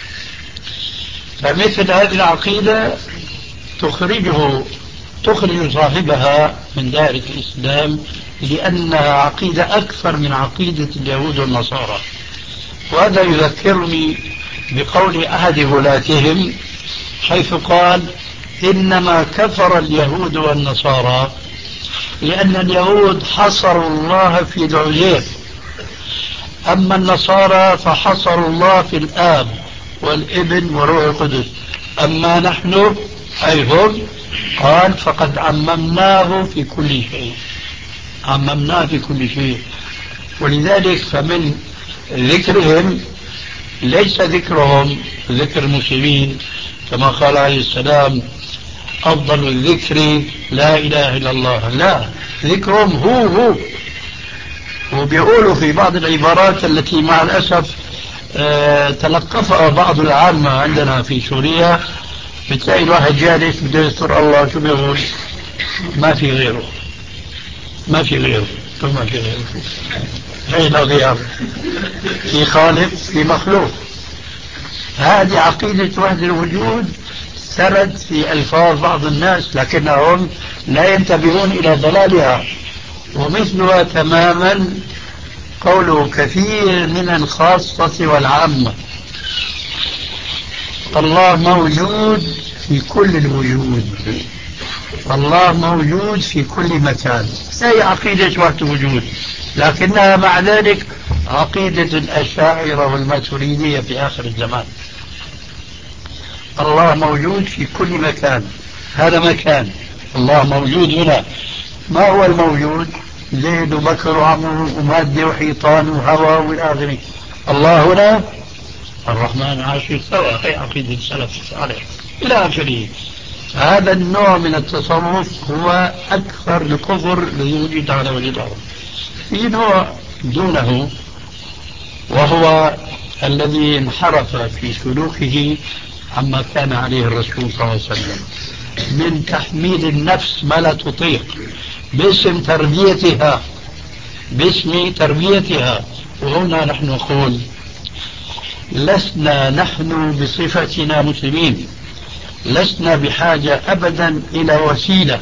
فمثل هذه العقيدة تخرجه تخرج صاحبها من دائرة الإسلام، لأنها عقيدة أكثر من عقيدة اليهود والنصارى. وهذا يذكرني بقول أحد غلاتهم حيث قال إنما كفر اليهود والنصارى لأن اليهود حصروا الله في العزير، أما النصارى فحصروا الله في الآب والابن وروح القدس، أما نحن أي هم قال فقد عممناه في كل شيء، عممناه في كل شيء. ولذلك فمن ذكرهم ليس ذكرهم ذكر المسلمين كما قال عليه السلام أفضل الذكر لا إله إلا الله، لا، ذكرهم هو هو. وبيقولوا في بعض العبارات التي مع الأسف اه تلقفها بعض العامة عندنا في سوريا، بتلاقي الواحد جالس بده يذكر الله شو بيقول؟ ما في غيره، ما في غيره، ما في غيره، هي لا غير، في خالق في مخلوق. هذه عقيدة وحدة الوجود سرد في ألفاظ بعض الناس لكنهم لا ينتبهون إلى ضلالها. ومثلها تماما قوله كثير من الخاصة والعامة، الله موجود في كل الوجود، الله موجود في كل مكان. هي عقيدة وحدة الوجود، لكنها مع ذلك عقيدة الأشاعرة والماتريدية في آخر الزمان. الله موجود في كل مكان، هذا مكان، الله موجود هنا. ما هو الموجود؟ زيد وبكر وعمر ومادة وحيطان وهواء والآخر. الله هنا الرحمن عاشر سواء، هي عقيدة السلف الصالح إلى آخره. هذا النوع من التصرف هو أكثر الكفر الذي وجد على وجه الأرض. في نوع دونه وهو الذي انحرف في سلوكه عما كان عليه الرسول صلى الله عليه وسلم من تحميل النفس ما لا تطيق باسم تربيتها، باسم تربيتها. وهنا نحن نقول لسنا نحن بصفتنا مسلمين لسنا بحاجة أبدا إلى وسيلة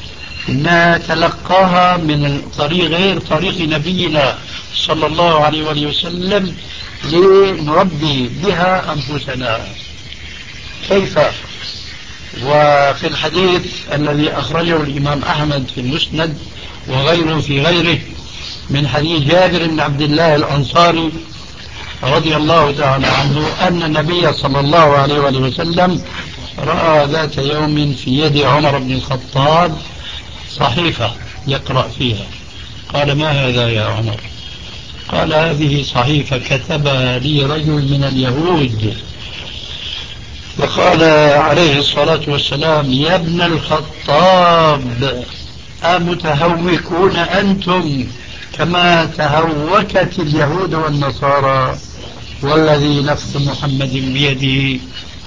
نتلقاها من طريق غير طريق نبينا صلى الله عليه وآله وسلم لنربي بها أنفسنا. كيف؟ وفي الحديث الذي أخرجه الإمام أحمد في المسند وغيره في غيره من حديث جابر بن عبد الله الأنصاري رضي الله تعالى عنه أن النبي صلى الله عليه وآله وسلم رأى ذات يوم في يد عمر بن الخطاب صحيفة يقرأ فيها. قال ما هذا يا عمر؟ قال هذه صحيفة كتبها لي رجل من اليهود. وقال عليه الصلاة والسلام يا ابن الخطاب أمتهوكون أنتم كما تهوكت اليهود والنصارى؟ والذي نفس محمد بيده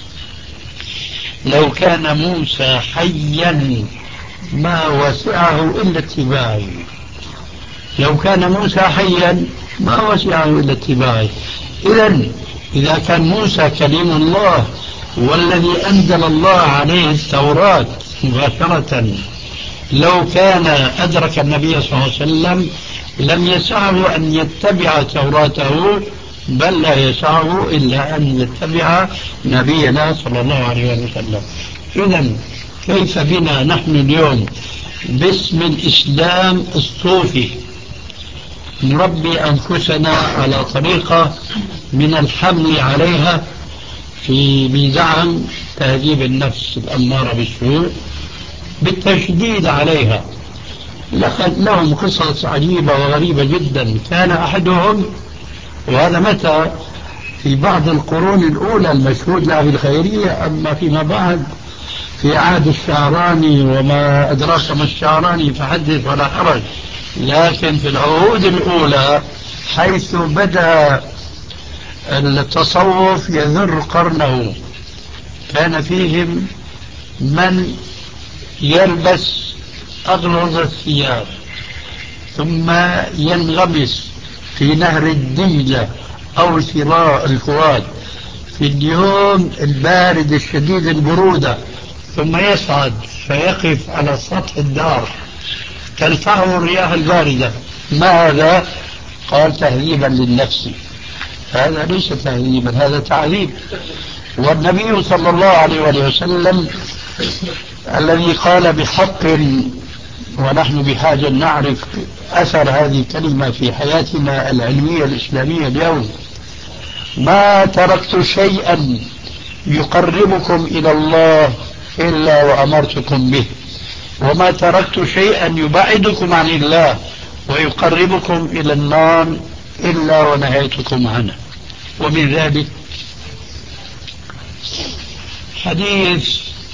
لو كان موسى حيا ما وسعه إلا اتباعي، لو كان موسى حيا ما وسعه إلا اتباعي. إذن إذا كان موسى كليم الله والذي أنزل الله عليه التوراة مباشرة لو كان أدرك النبي صلى الله عليه وسلم لم يسعه أن يتبع توراته، بل لا يسعه إلا أن يتبع نبينا صلى الله عليه وسلم. إذن كيف بنا نحن اليوم باسم الإسلام الصوفي نربي أنفسنا على طريقة من الحمل عليها في بزعم تهذيب النفس الأمارة بالسوء بالتشديد عليها. لقد لهم قصص عجيبة وغريبة جدا. كان أحدهم، وهذا متى في بعض القرون الأولى المشهود لها بالخيرية، أما فيما بعد في عهد الشعراني وما أدراك ما الشعراني فحدث ولا حرج، لكن في العهود الأولى حيث بدأ التصوف يذر قرنه كان فيهم من يلبس أغلظ الثياب ثم ينغمس في نهر الدجلة أو سراء الفرات في اليوم البارد الشديد البرودة، ثم يصعد فيقف على سطح الدار تلفعه الرياح الباردة. ما هذا؟ قال تهذيبا للنفس. هذا ليس تهذيبا، هذا تعذيب. والنبي صلى الله عليه وسلم الذي قال بحق، ونحن بحاجة نعرف أثر هذه الكلمة في حياتنا العلمية الإسلامية اليوم: ما تركت شيئا يقربكم إلى الله إلا وأمرتكم به، وما تركت شيئا يبعدكم عن الله ويقربكم إلى النار إلا ونهيتكم عنه. ومن ذلك حديث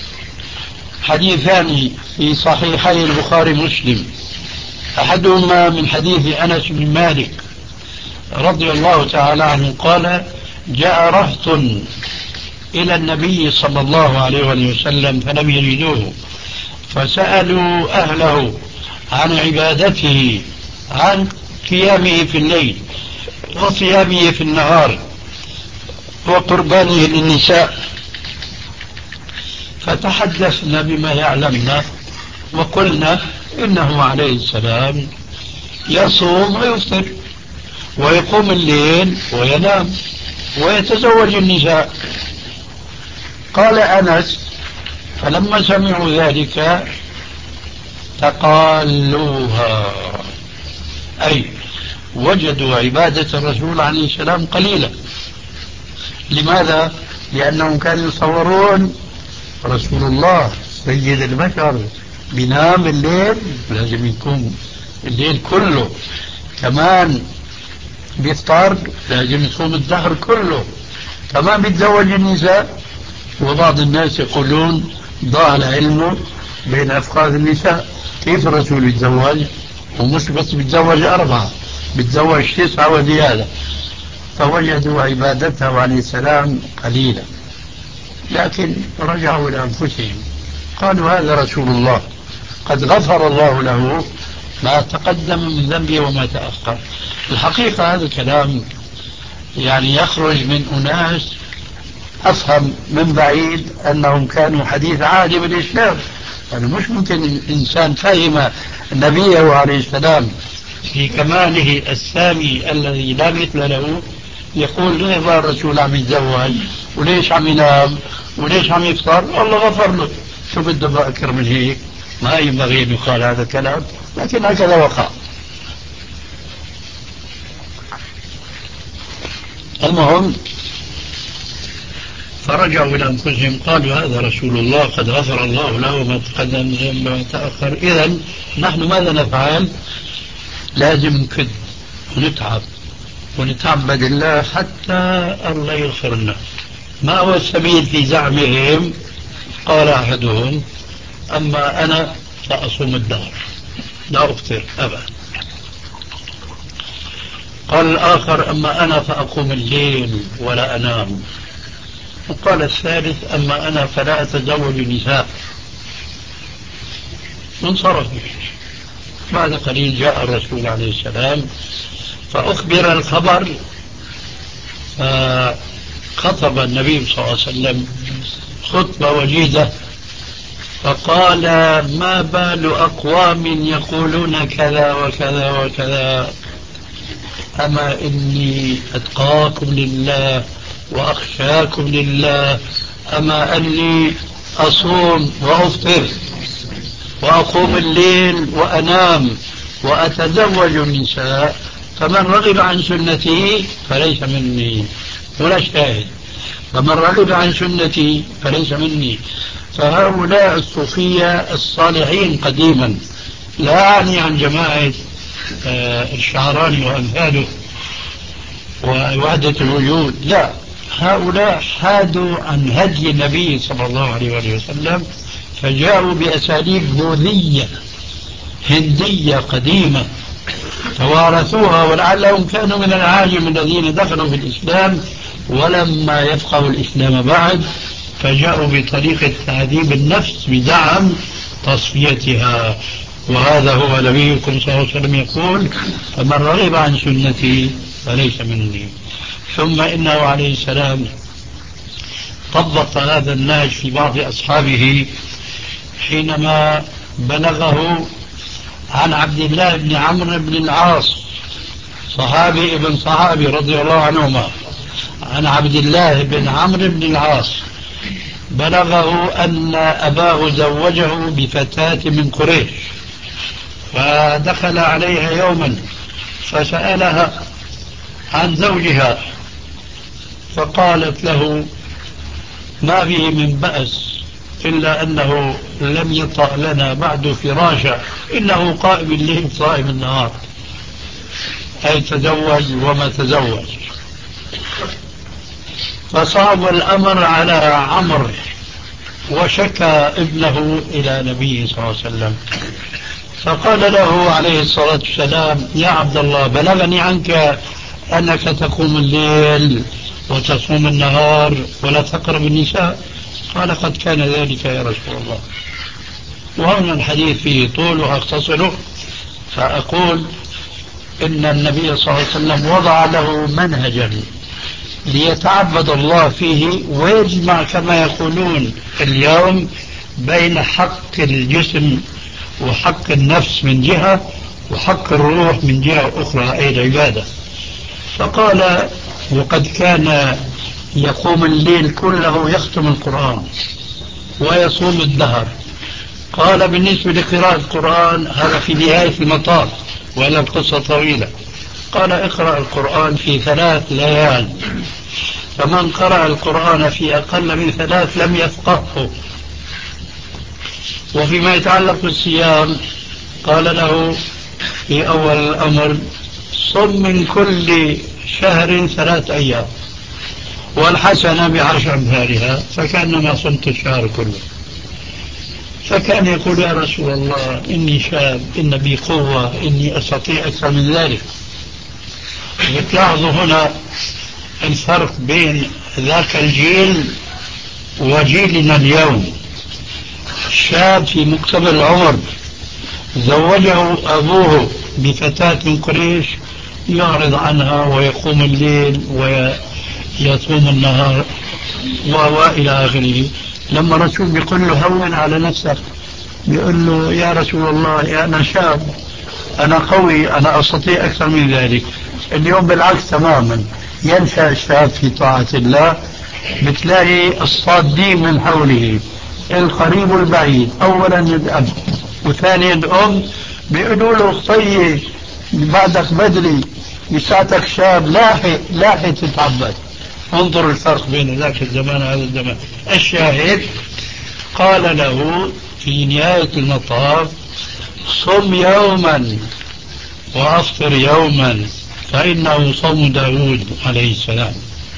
حديثان في صحيحي البخاري ومسلم، أحدهما من حديث أنس بن مالك رضي الله تعالى عنه قال: جاء رهط إلى النبي صلى الله عليه وسلم فلم يجدوه، فسألوا أهله عن عبادته، عن قيامه في الليل وصيامه في النهار وقربانه للنساء، فتحدثنا بما يعلمنا وقلنا إنه عليه السلام يصوم ويفطر ويقوم الليل وينام ويتزوج النساء. قال أنس: فلما سمعوا ذلك تقالوها، أي وجدوا عبادة الرسول عليه السلام قليلة. لماذا؟ لأنهم كانوا يصورون رسول الله سيد البشر بينام الليل، لازم يكون الليل كله، كمان بيفطر لازم يصوم الدهر كله، كمان بيتزوج النساء. وبعض الناس يقولون ضاع العلم بين أفخاذ النساء، كيف الرسول يتزوج؟ ومش بس بيتزوج أربعة، بيتزوج تسعة وزيادة. فوجدوا عبادته عليه السلام قليلة، لكن رجعوا إلى أنفسهم قالوا: هذا رسول الله قد غفر الله له ما تقدم من ذنبه وما تأخر. الحقيقة هذا الكلام يعني يخرج من أناس أفهم من بعيد أنهم كانوا حديث عهد بالإسلام. يعني مش ممكن الإنسان فهم نبيه عليه السلام في كماله السامي الذي لا مثل له يقول: ليه بقى الرسول عم يتزوج وليش عم ينام وليش عم يفطر؟ الله غفر له. شو بده بقى أكثر من هيك؟ ما ينبغي أن يقال هذا الكلام، لكن هكذا وقع. المهم فرجعوا إلى أنفسهم قالوا: هذا رسول الله قد غفر الله له ما تقدم وما تأخر. إذن نحن ماذا نفعل؟ لازم نكد ونتعب ونتعبد الله حتى الله يغفر لنا. ما هو السبيل في زعمهم؟ قال أحدهم: أما أنا فأصوم الدهر لا أفطر أبدا. قال الآخر: أما أنا فأقوم الليل ولا أنام. وقال الثالث: أما أنا فلا أتزوج النساء. انصرف. بعد قليل جاء الرسول عليه السلام فأخبر الخبر، فخطب النبي صلى الله عليه وسلم خطبة وجيزة فقال: ما بال أقوام يقولون كذا وكذا وكذا، أما إني أتقاكم لله وأخشاكم لله، أما أني أصوم وأفطر وأقوم الليل وأنام وأتزوج النساء، فمن رغب عن سنتي فليس مني. ولا شاهد: فمن رغب عن سنتي فليس مني. فهؤلاء الصوفية الصالحين قديما، لا أعني عن جماعة الشعراني وأمثاله ووحدة الوجود، لا، هؤلاء حادوا عن هدي النبي صلى الله عليه وسلم، فجاءوا بأساليب بوذية هندية قديمة توارثوها، ولعلهم كانوا من العاجم الذين دخلوا في الإسلام ولما يفقهوا الإسلام بعد، فجاءوا بطريقة تعذيب النفس بدعم تصفيتها. وهذا هو نبيكم صلى الله عليه وسلم يقول: فمن رغب عن سنتي فليس مني. ثم إنه عليه السلام طبق هذا النهج في بعض أصحابه حينما بلغه عن عبد الله بن عمرو بن العاص صحابي ابن صحابي رضي الله عنهما عن عبد الله بن عمرو بن العاص بلغه أن أباه زوجه بفتاة من قريش، فدخل عليها يوما فسألها عن زوجها، فقالت له ما به من بأس إلا أنه لم يطأ لنا بعد فراشا، إنه قائم الليل صائم النهار، أي تزوج وما تزوج. فصعب الأمر على عمرو وشكى ابنه إلى النبي صلى الله عليه وسلم، فقال له عليه الصلاة والسلام يا عبد الله بلغني عنك أنك تقوم الليل وتصوم النهار ولا تقرب النساء. قال قد كان ذلك يا رسول الله. وهنا الحديث فيه طول وأختصره، فأقول إن النبي صلى الله عليه وسلم وضع له منهجا ليتعبد الله فيه ويجمع كما يقولون اليوم بين حق الجسم وحق النفس من جهة وحق الروح من جهة أخرى أي العبادة. فقال وقد كان يقوم الليل كله يختم القرآن ويصوم الدهر. قال بالنسبة لقراءة القرآن هذا في نهاية المطاف وإلا القصة طويلة. قال اقرأ القرآن في ثلاث ليال، فمن قرأ القرآن في أقل من ثلاث لم يفقهه. وفيما يتعلق بالصيام قال له في أول الأمر صم من كل شهر ثلاث أيام والحسنة بعشر أمثالها فكأنما صمت الشهر كله. فكان يقول يا رسول الله إني شاب إن بي قوة إني أستطيع أكثر من ذلك. بتلاحظوا هنا الفرق بين ذاك الجيل وجيلنا اليوم. شاب في مقتبل العمر زوجه أبوه بفتاة من قريش يعرض عنها ويقوم الليل ويصوم النهار وإلى آخره. لما الرسول بيقول له هون على نفسك بيقول له يا رسول الله أنا شاب أنا قوي أنا أستطيع أكثر من ذلك. اليوم بالعكس تماما، ينشأ الشاب في طاعة الله بتلاقي الصادين من حوله القريب والبعيد، أولا الأب وثانيا الأم بيقولوا له طيب بعدك بدري يساعدك شاب لاحق لاحق تتعبد. انظر الفرق بين ذاك الزمان وهذا الزمان. الشاهد قال له في نهاية المطاف صم يوما وأفطر يوما فإنه صوم داود عليه السلام،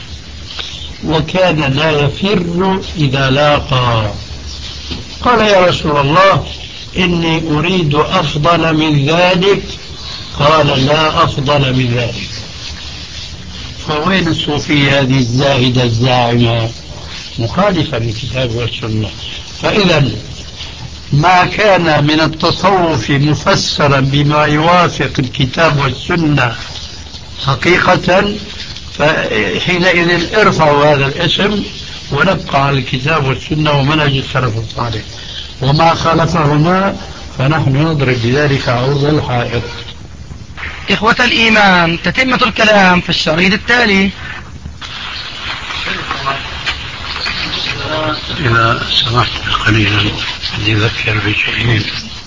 وكان لا يفر إذا لاقى. قال يا رسول الله إني أريد أفضل من ذلك. قال لا أفضل من ذلك. فوين الصوفية هذه الزاهدة الزاعمة مخالفة للكتاب والسنة؟ فإذا ما كان من التصوف مفسرا بما يوافق الكتاب والسنة حقيقة فحينئذ ارفعوا هذا الاسم ونبقى على الكتاب والسنة ومنهج السلف الصالح، وما خالفهما فنحن نضرب بذلك عرض الحائط. إخوة الإيمان، تتمة الكلام في الشريط التالي. إذا سمحت قليلا أذكر بشيء.